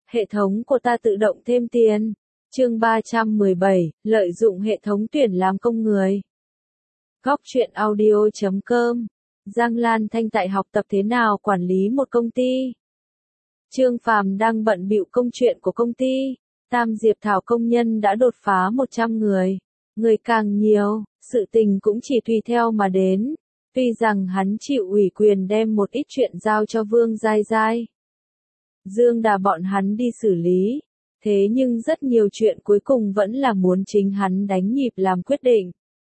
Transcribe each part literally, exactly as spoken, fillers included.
Hệ thống của ta tự động thêm tiền. Chương ba trăm mười bảy, lợi dụng hệ thống tuyển làm công người. Góc truyện audio chấm com. Giang Lan Thanh tại học tập thế nào quản lý một công ty. Trương Phàm đang bận bịu công chuyện của công ty. Tam Diệp Thảo công nhân đã đột phá một trăm người. Người càng nhiều, sự tình cũng chỉ tùy theo mà đến. Tuy rằng hắn chịu ủy quyền đem một ít chuyện giao cho Vương Giai Giai, Dương Đà bọn hắn đi xử lý. Thế nhưng rất nhiều chuyện cuối cùng vẫn là muốn chính hắn đánh nhịp làm quyết định.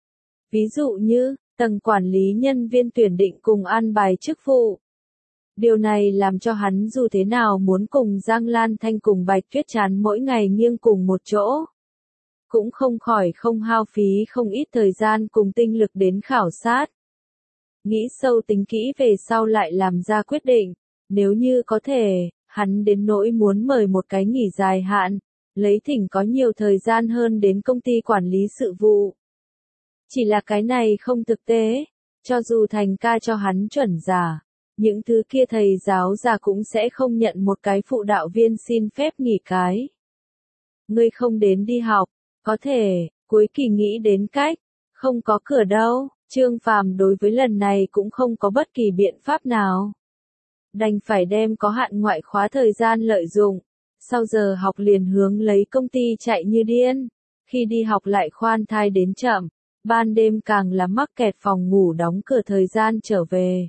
Ví dụ như, tầng quản lý nhân viên tuyển định cùng an bài chức vụ. Điều này làm cho hắn dù thế nào muốn cùng Giang Lan Thanh cùng Bạch Tuyết Trán mỗi ngày nghiêng cùng một chỗ. Cũng không khỏi không hao phí không ít thời gian cùng tinh lực đến khảo sát. Nghĩ sâu tính kỹ về sau lại làm ra quyết định, nếu như có thể, hắn đến nỗi muốn mời một cái nghỉ dài hạn, lấy thỉnh có nhiều thời gian hơn đến công ty quản lý sự vụ. Chỉ là cái này không thực tế, cho dù thành ca cho hắn chuẩn giả, những thứ kia thầy giáo già cũng sẽ không nhận một cái phụ đạo viên xin phép nghỉ cái. Ngươi không đến đi học, có thể, cuối kỳ nghĩ đến cách, không có cửa đâu. Trương Phàm đối với lần này cũng không có bất kỳ biện pháp nào. Đành phải đem có hạn ngoại khóa thời gian lợi dụng, sau giờ học liền hướng lấy công ty chạy như điên, khi đi học lại khoan thai đến chậm, ban đêm càng là mắc kẹt phòng ngủ đóng cửa thời gian trở về.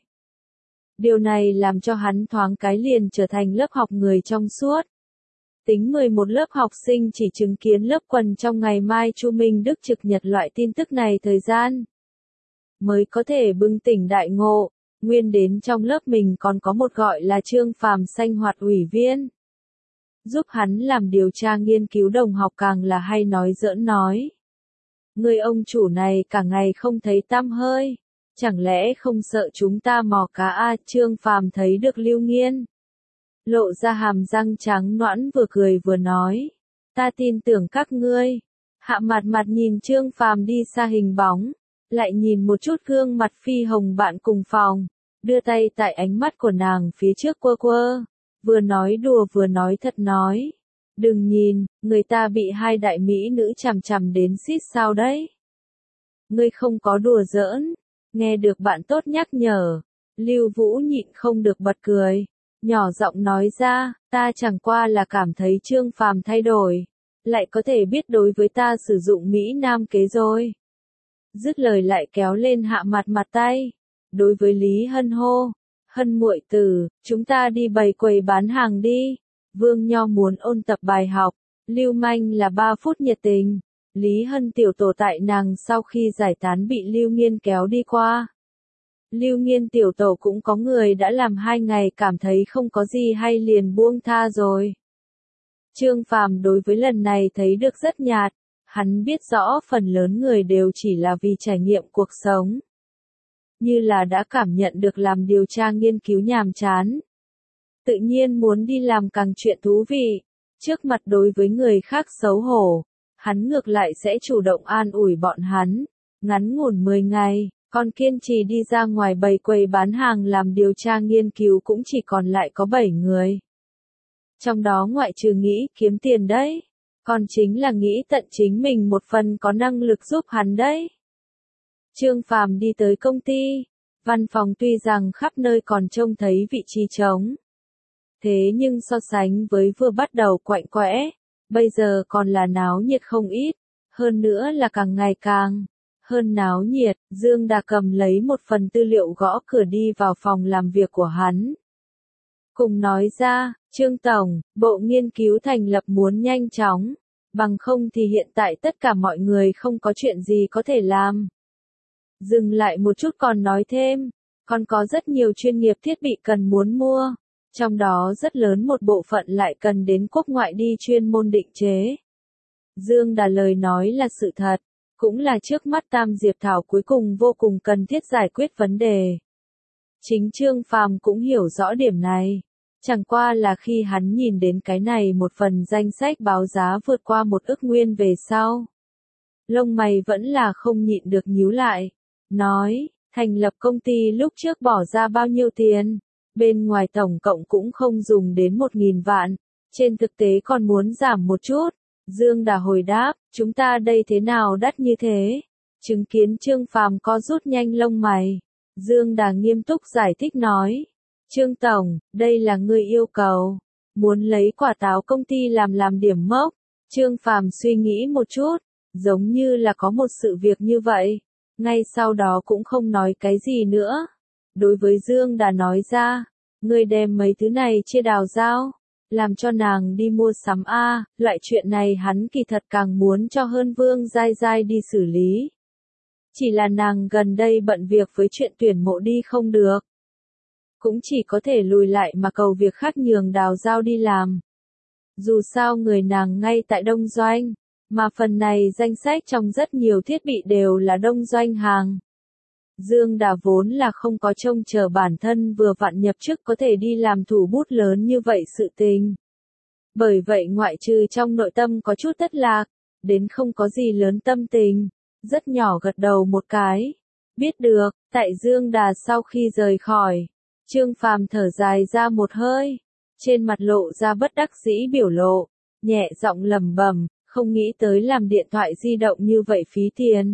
Điều này làm cho hắn thoáng cái liền trở thành lớp học người trong suốt. Tính mười một lớp học sinh chỉ chứng kiến lớp quần trong ngày mai Chu Minh Đức trực nhật loại tin tức này thời gian, mới có thể bừng tỉnh đại ngộ, nguyên đến trong lớp mình còn có một gọi là Trương Phàm sanh hoạt ủy viên. Giúp hắn làm điều tra nghiên cứu đồng học càng là hay nói giỡn nói. Người ông chủ này cả ngày không thấy tăm hơi, chẳng lẽ không sợ chúng ta mò cá a? Trương Phàm thấy được Lưu Nghiên lộ ra hàm răng trắng nõn vừa cười vừa nói, ta tin tưởng các ngươi. Hạ Mạt Mạt nhìn Trương Phàm đi xa hình bóng, lại nhìn một chút gương mặt phi hồng bạn cùng phòng, đưa tay tại ánh mắt của nàng phía trước quơ quơ, vừa nói đùa vừa nói thật nói, đừng nhìn, người ta bị hai đại mỹ nữ chằm chằm đến xít sao đấy. Ngươi không có đùa giỡn. Nghe được bạn tốt nhắc nhở, Lưu Vũ nhịn không được bật cười, nhỏ giọng nói ra, ta chẳng qua là cảm thấy Trương Phàm thay đổi, lại có thể biết đối với ta sử dụng Mỹ Nam kế rồi. Dứt lời lại kéo lên Hạ Mạt Mạt tay, đối với Lý Hân hô, Hân muội tử, chúng ta đi bày quầy bán hàng đi. Vương Nho muốn ôn tập bài học, lưu manh là ba phút nhiệt tình. Lý Hân tiểu tổ tại nàng sau khi giải tán bị Lưu Nghiên kéo đi qua. Lưu Nghiên tiểu tổ cũng có người đã làm hai ngày cảm thấy không có gì hay liền buông tha rồi. Trương Phàm đối với lần này thấy được rất nhạt. Hắn biết rõ phần lớn người đều chỉ là vì trải nghiệm cuộc sống. Như là đã cảm nhận được làm điều tra nghiên cứu nhàm chán. Tự nhiên muốn đi làm càng chuyện thú vị. Trước mặt đối với người khác xấu hổ, hắn ngược lại sẽ chủ động an ủi bọn hắn. Ngắn ngủn mười ngày, còn kiên trì đi ra ngoài bày quầy bán hàng làm điều tra nghiên cứu cũng chỉ còn lại có bảy người. Trong đó ngoại trừ nghĩ kiếm tiền đấy, còn chính là nghĩ tận chính mình một phần có năng lực giúp hắn đấy. Trương Phàm đi tới công ty, văn phòng tuy rằng khắp nơi còn trông thấy vị trí trống. Thế nhưng so sánh với vừa bắt đầu quạnh quẽ, bây giờ còn là náo nhiệt không ít, hơn nữa là càng ngày càng hơn náo nhiệt. Dương Đà cầm lấy một phần tư liệu gõ cửa đi vào phòng làm việc của hắn. Cùng nói ra, Trương Tổng, bộ nghiên cứu thành lập muốn nhanh chóng, bằng không thì hiện tại tất cả mọi người không có chuyện gì có thể làm. Dừng lại một chút còn nói thêm, còn có rất nhiều chuyên nghiệp thiết bị cần muốn mua, trong đó rất lớn một bộ phận lại cần đến quốc ngoại đi chuyên môn định chế. Dương Đà lời nói là sự thật, cũng là trước mắt Tam Diệp Thảo cuối cùng vô cùng cần thiết giải quyết vấn đề. Chính Trương Phàm cũng hiểu rõ điểm này. Chẳng qua là khi hắn nhìn đến cái này một phần danh sách báo giá vượt qua một ức nguyên về sau. Lông mày vẫn là không nhịn được nhíu lại. Nói, thành lập công ty lúc trước bỏ ra bao nhiêu tiền, bên ngoài tổng cộng cũng không dùng đến một nghìn vạn. Trên thực tế còn muốn giảm một chút. Dương Đà hồi đáp, chúng ta đây thế nào đắt như thế? Chứng kiến Trương Phàm co rút nhanh lông mày. Dương Đà nghiêm túc giải thích nói. Trương Tổng, đây là ngươi yêu cầu. Muốn lấy quả táo công ty làm làm điểm mốc. Trương Phàm suy nghĩ một chút. Giống như là có một sự việc như vậy. Ngay sau đó cũng không nói cái gì nữa. Đối với Dương Đà nói ra. Ngươi đem mấy thứ này chia đào giao. Làm cho nàng đi mua sắm a, loại chuyện này hắn kỳ thật càng muốn cho hơn Vương Giai Giai đi xử lý. Chỉ là nàng gần đây bận việc với chuyện tuyển mộ đi không được. Cũng chỉ có thể lùi lại mà cầu việc khác nhường đào giao đi làm. Dù sao người nàng ngay tại Đông Doanh, mà phần này danh sách trong rất nhiều thiết bị đều là Đông Doanh hàng. Dương Đà vốn là không có trông chờ bản thân vừa vặn nhập chức có thể đi làm thủ bút lớn như vậy sự tình. Bởi vậy ngoại trừ trong nội tâm có chút thất lạc, đến không có gì lớn tâm tình, rất nhỏ gật đầu một cái. Biết được, tại Dương Đà sau khi rời khỏi, Trương Phàm thở dài ra một hơi, trên mặt lộ ra bất đắc dĩ biểu lộ, nhẹ giọng lẩm bẩm, không nghĩ tới làm điện thoại di động như vậy phí tiền.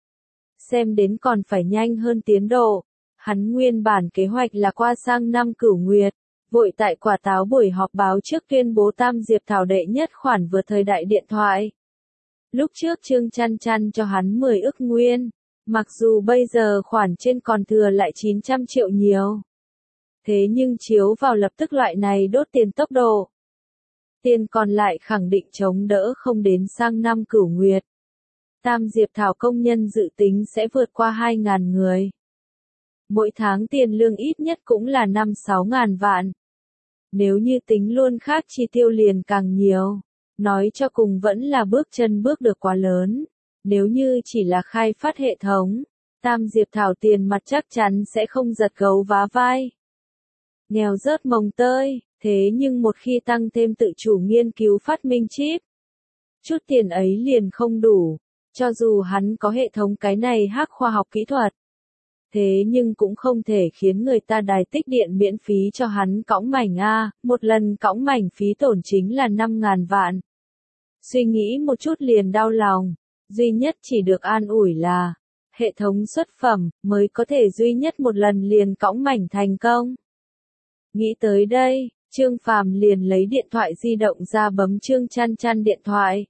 Xem đến còn phải nhanh hơn tiến độ. Hắn nguyên bản kế hoạch là qua sang năm Cửu Nguyệt, vội tại quả táo buổi họp báo trước tuyên bố Tam Diệp Thảo đệ nhất khoản vừa thời đại điện thoại. Lúc trước Trương Chăn Chăn cho hắn mười ức nguyên, mặc dù bây giờ khoản trên còn thừa lại chín trăm triệu nhiều. Thế nhưng chiếu vào lập tức loại này đốt tiền tốc độ. Tiền còn lại khẳng định chống đỡ không đến sang năm Cửu Nguyệt. Tam Diệp Thảo công nhân dự tính sẽ vượt qua hai nghìn người. Mỗi tháng tiền lương ít nhất cũng là năm sáu nghìn vạn. Nếu như tính luôn khác chi tiêu liền càng nhiều. Nói cho cùng vẫn là bước chân bước được quá lớn. Nếu như chỉ là khai phát hệ thống, Tam Diệp Thảo tiền mặt chắc chắn sẽ không giật gấu vá vai. Nghèo rớt mồng tơi, thế nhưng một khi tăng thêm tự chủ nghiên cứu phát minh chip, chút tiền ấy liền không đủ. Cho dù hắn có hệ thống cái này hack khoa học kỹ thuật, thế nhưng cũng không thể khiến người ta đài tích điện miễn phí cho hắn cõng mảnh A, một lần cõng mảnh phí tổn chính là năm nghìn vạn. Suy nghĩ một chút liền đau lòng, duy nhất chỉ được an ủi là, hệ thống xuất phẩm, mới có thể duy nhất một lần liền cõng mảnh thành công. Nghĩ tới đây, Trương Phàm liền lấy điện thoại di động ra bấm Trương Chăn Chăn điện thoại.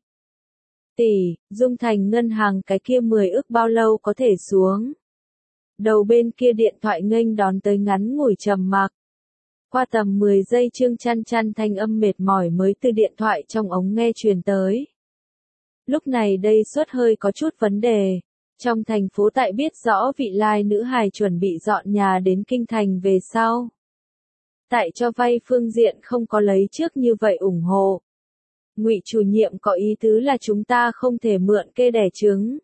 Tỷ, Dung Thành ngân hàng cái kia mười ức bao lâu có thể xuống? Đầu bên kia điện thoại nghênh đón tới ngắn ngủi trầm mặc. Qua tầm mười giây Trương Chăn Chăn thanh âm mệt mỏi mới từ điện thoại trong ống nghe truyền tới. Lúc này đây suất hơi có chút vấn đề. Trong thành phố tại biết rõ vị lai nữ hài chuẩn bị dọn nhà đến kinh thành về sau. Tại cho vay phương diện không có lấy trước như vậy ủng hộ. Ngụy chủ nhiệm có ý tứ là chúng ta không thể mượn kê đẻ trứng.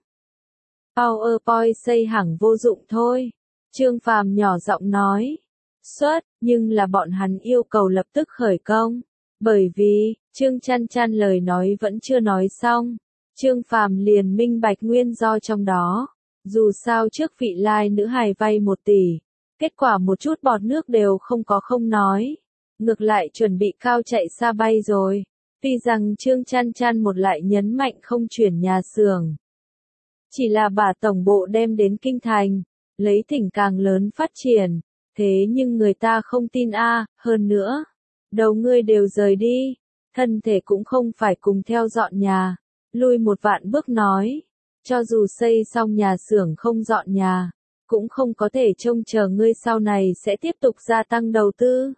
PowerPoint xây hẳn vô dụng thôi. Trương Phàm nhỏ giọng nói. Xuất, nhưng là bọn hắn yêu cầu lập tức khởi công. Bởi vì, Trương Chăn Chăn lời nói vẫn chưa nói xong. Trương Phàm liền minh bạch nguyên do trong đó. Dù sao trước vị lai nữ hài vay một tỷ. Kết quả một chút bọt nước đều không có không nói. Ngược lại chuẩn bị cao chạy xa bay rồi. Tuy rằng Trương Chăn Chăn một lại nhấn mạnh không chuyển nhà xưởng. Chỉ là bà tổng bộ đem đến kinh thành, lấy thỉnh càng lớn phát triển, thế nhưng người ta không tin a, hơn nữa, đầu ngươi đều rời đi, thân thể cũng không phải cùng theo dọn nhà, lui một vạn bước nói, cho dù xây xong nhà xưởng không dọn nhà, cũng không có thể trông chờ ngươi sau này sẽ tiếp tục gia tăng đầu tư.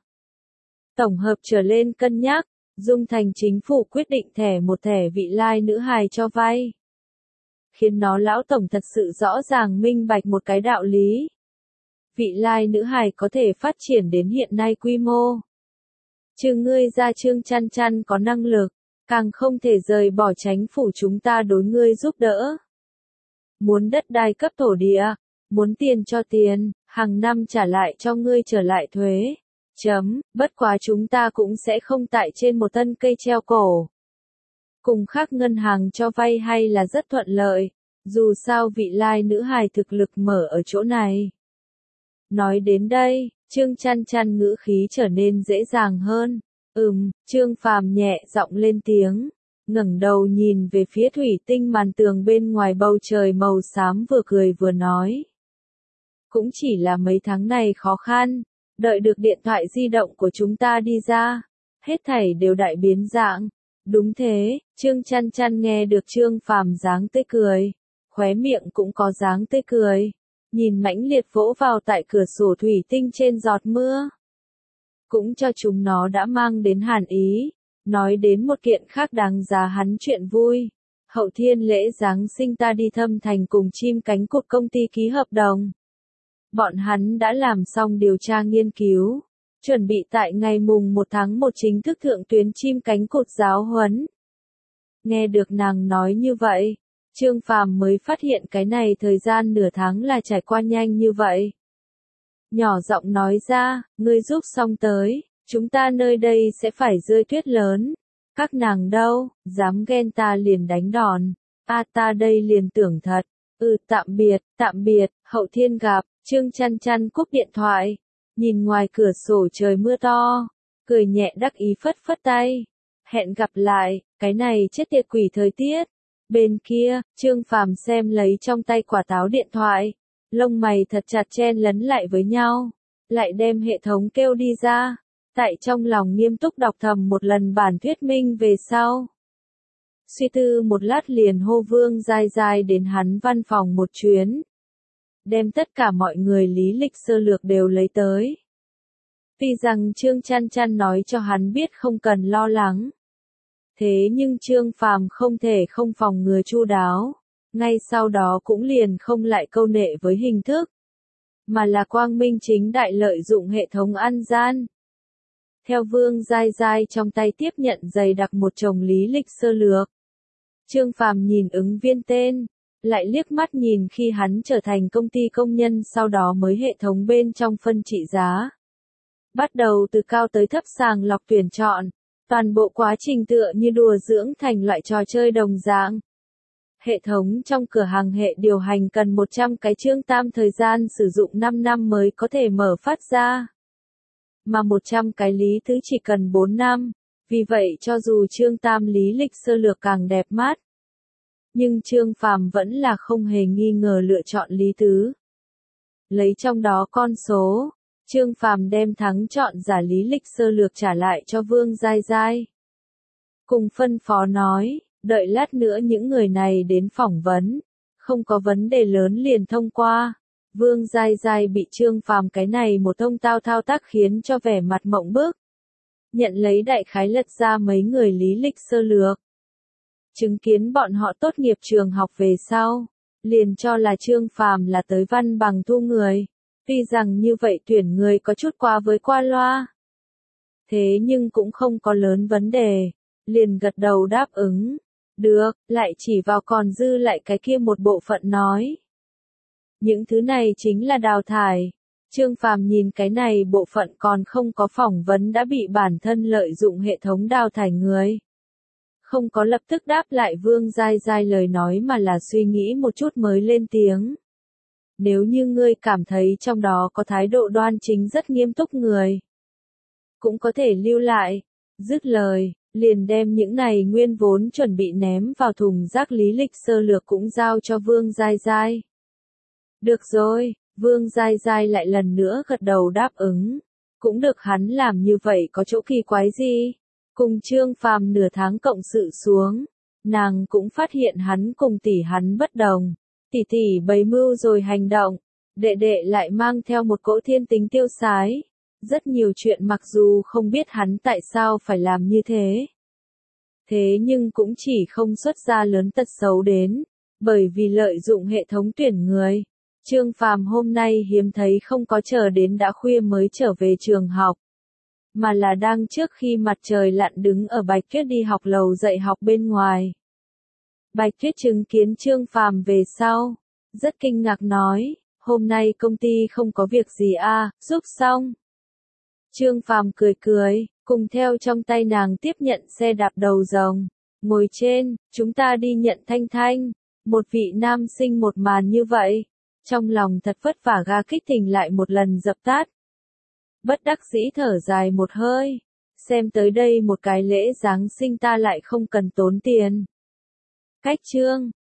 Tổng hợp trở lên cân nhắc, Dung Thành chính phủ quyết định thẻ một thẻ vị lai nữ hài cho vay. Khiến nó lão tổng thật sự rõ ràng minh bạch một cái đạo lý. Vị lai nữ hài có thể phát triển đến hiện nay quy mô. Trừ ngươi ra Trương Chăn Chăn có năng lực, càng không thể rời bỏ chính phủ chúng ta đối ngươi giúp đỡ. Muốn đất đai cấp thổ địa, muốn tiền cho tiền, hàng năm trả lại cho ngươi trở lại thuế. Chấm, bất quá chúng ta cũng sẽ không tại trên một thân cây treo cổ. Cùng khác ngân hàng cho vay hay là rất thuận lợi, dù sao vị lai nữ hài thực lực mở ở chỗ này. Nói đến đây, Trương Chăn Chăn ngữ khí trở nên dễ dàng hơn. Ừm, Trương Phàm nhẹ giọng lên tiếng, ngẩng đầu nhìn về phía thủy tinh màn tường bên ngoài bầu trời màu xám vừa cười vừa nói. Cũng chỉ là mấy tháng này khó khăn, đợi được điện thoại di động của chúng ta đi ra, hết thảy đều đại biến dạng. Đúng thế, Trương Chăn Chăn nghe được Trương Phàm dáng tươi cười, khóe miệng cũng có dáng tươi cười, nhìn mãnh liệt vỗ vào tại cửa sổ thủy tinh trên giọt mưa. Cũng cho chúng nó đã mang đến hàn ý, nói đến một kiện khác đáng giá hắn chuyện vui. Hậu thiên lễ Giáng sinh ta đi Thâm Thành cùng chim cánh cụt công ty ký hợp đồng. Bọn hắn đã làm xong điều tra nghiên cứu, chuẩn bị tại ngày mùng một tháng một chính thức thượng tuyến chim cánh cụt giáo huấn. Nghe được nàng nói như vậy, Trương Phàm mới phát hiện cái này thời gian nửa tháng là trải qua nhanh như vậy. Nhỏ giọng nói ra, ngươi giúp xong tới, chúng ta nơi đây sẽ phải rơi tuyết lớn. Các nàng đâu, dám ghen ta liền đánh đòn. A ta đây liền tưởng thật. Ừ tạm biệt, tạm biệt, hậu thiên gặp. Trương Chăn Chăn cúp điện thoại, nhìn ngoài cửa sổ trời mưa to, cười nhẹ đắc ý phất phất tay. Hẹn gặp lại, cái này chết tiệt quỷ thời tiết. Bên kia, Trương Phàm xem lấy trong tay quả táo điện thoại, lông mày thật chặt chen lấn lại với nhau, lại đem hệ thống kêu đi ra, tại trong lòng nghiêm túc đọc thầm một lần bản thuyết minh về sau. Suy tư một lát liền hô Vương Giai Giai đến hắn văn phòng một chuyến. Đem tất cả mọi người lý lịch sơ lược đều lấy tới. Tuy rằng Trương Chăn Chăn nói cho hắn biết không cần lo lắng. Thế nhưng Trương Phàm không thể không phòng ngừa chu đáo. Ngay sau đó cũng liền không lại câu nệ với hình thức. Mà là quang minh chính đại lợi dụng hệ thống ăn gian. Theo Vương Giai Giai trong tay tiếp nhận dày đặc một chồng lý lịch sơ lược. Trương Phàm nhìn ứng viên tên. Lại liếc mắt nhìn khi hắn trở thành công ty công nhân sau đó mới hệ thống bên trong phân trị giá. Bắt đầu từ cao tới thấp sàng lọc tuyển chọn, toàn bộ quá trình tựa như đùa dưỡng thành loại trò chơi đồng dạng. Hệ thống trong cửa hàng hệ điều hành cần một trăm cái chương tam thời gian sử dụng năm năm mới có thể mở phát ra. Mà một trăm cái lý thứ chỉ cần bốn năm, vì vậy cho dù chương tam lý lịch sơ lược càng đẹp mắt. Nhưng Trương Phàm vẫn là không hề nghi ngờ lựa chọn Lý Tứ. Lấy trong đó con số, Trương Phàm đem thắng chọn giả lý lịch sơ lược trả lại cho Vương Giai Giai. Cùng phân phó nói, đợi lát nữa những người này đến phỏng vấn, không có vấn đề lớn liền thông qua. Vương Giai Giai bị Trương Phàm cái này một thông tao thao tác khiến cho vẻ mặt mộng bức. Nhận lấy đại khái lật ra mấy người lý lịch sơ lược. Chứng kiến bọn họ tốt nghiệp trường học về sau, liền cho là Trương Phàm là tới văn bằng thu người. Tuy rằng như vậy tuyển người có chút quá với qua loa. Thế nhưng cũng không có lớn vấn đề, liền gật đầu đáp ứng. Được, lại chỉ vào còn dư lại cái kia một bộ phận nói. Những thứ này chính là đào thải. Trương Phàm nhìn cái này bộ phận còn không có phỏng vấn đã bị bản thân lợi dụng hệ thống đào thải người. Không có lập tức đáp lại Vương Giai Giai lời nói mà là suy nghĩ một chút mới lên tiếng. Nếu như ngươi cảm thấy trong đó có thái độ đoan chính rất nghiêm túc người, cũng có thể lưu lại. Dứt lời, liền đem những này nguyên vốn chuẩn bị ném vào thùng rác lý lịch sơ lược cũng giao cho Vương Giai Giai. Được rồi, Vương Giai Giai lại lần nữa gật đầu đáp ứng. Cũng được hắn làm như vậy có chỗ kỳ quái gì? Cùng Trương Phàm nửa tháng cộng sự xuống, nàng cũng phát hiện hắn cùng tỷ hắn bất đồng. Tỷ tỷ bày mưu rồi hành động, đệ đệ lại mang theo một cỗ thiên tính tiêu sái. Rất nhiều chuyện mặc dù không biết hắn tại sao phải làm như thế. Thế nhưng cũng chỉ không xuất ra lớn tật xấu đến, bởi vì lợi dụng hệ thống tuyển người. Trương Phàm hôm nay hiếm thấy không có chờ đến đã khuya mới trở về trường học. Mà là đang trước khi mặt trời lặn đứng ở Bạch Tuyết đi học lầu dạy học bên ngoài. Bạch Tuyết chứng kiến Trương Phàm về sau, rất kinh ngạc nói, hôm nay công ty không có việc gì à, giúp xong. Trương Phàm cười cười, cùng theo trong tay nàng tiếp nhận xe đạp đầu rồng, ngồi trên, chúng ta đi nhận Thanh Thanh. Một vị nam sinh một màn như vậy, trong lòng thật vất vả ga kích tình lại một lần dập tắt. Bất đắc dĩ thở dài một hơi, xem tới đây một cái lễ Giáng sinh ta lại không cần tốn tiền. Cách chương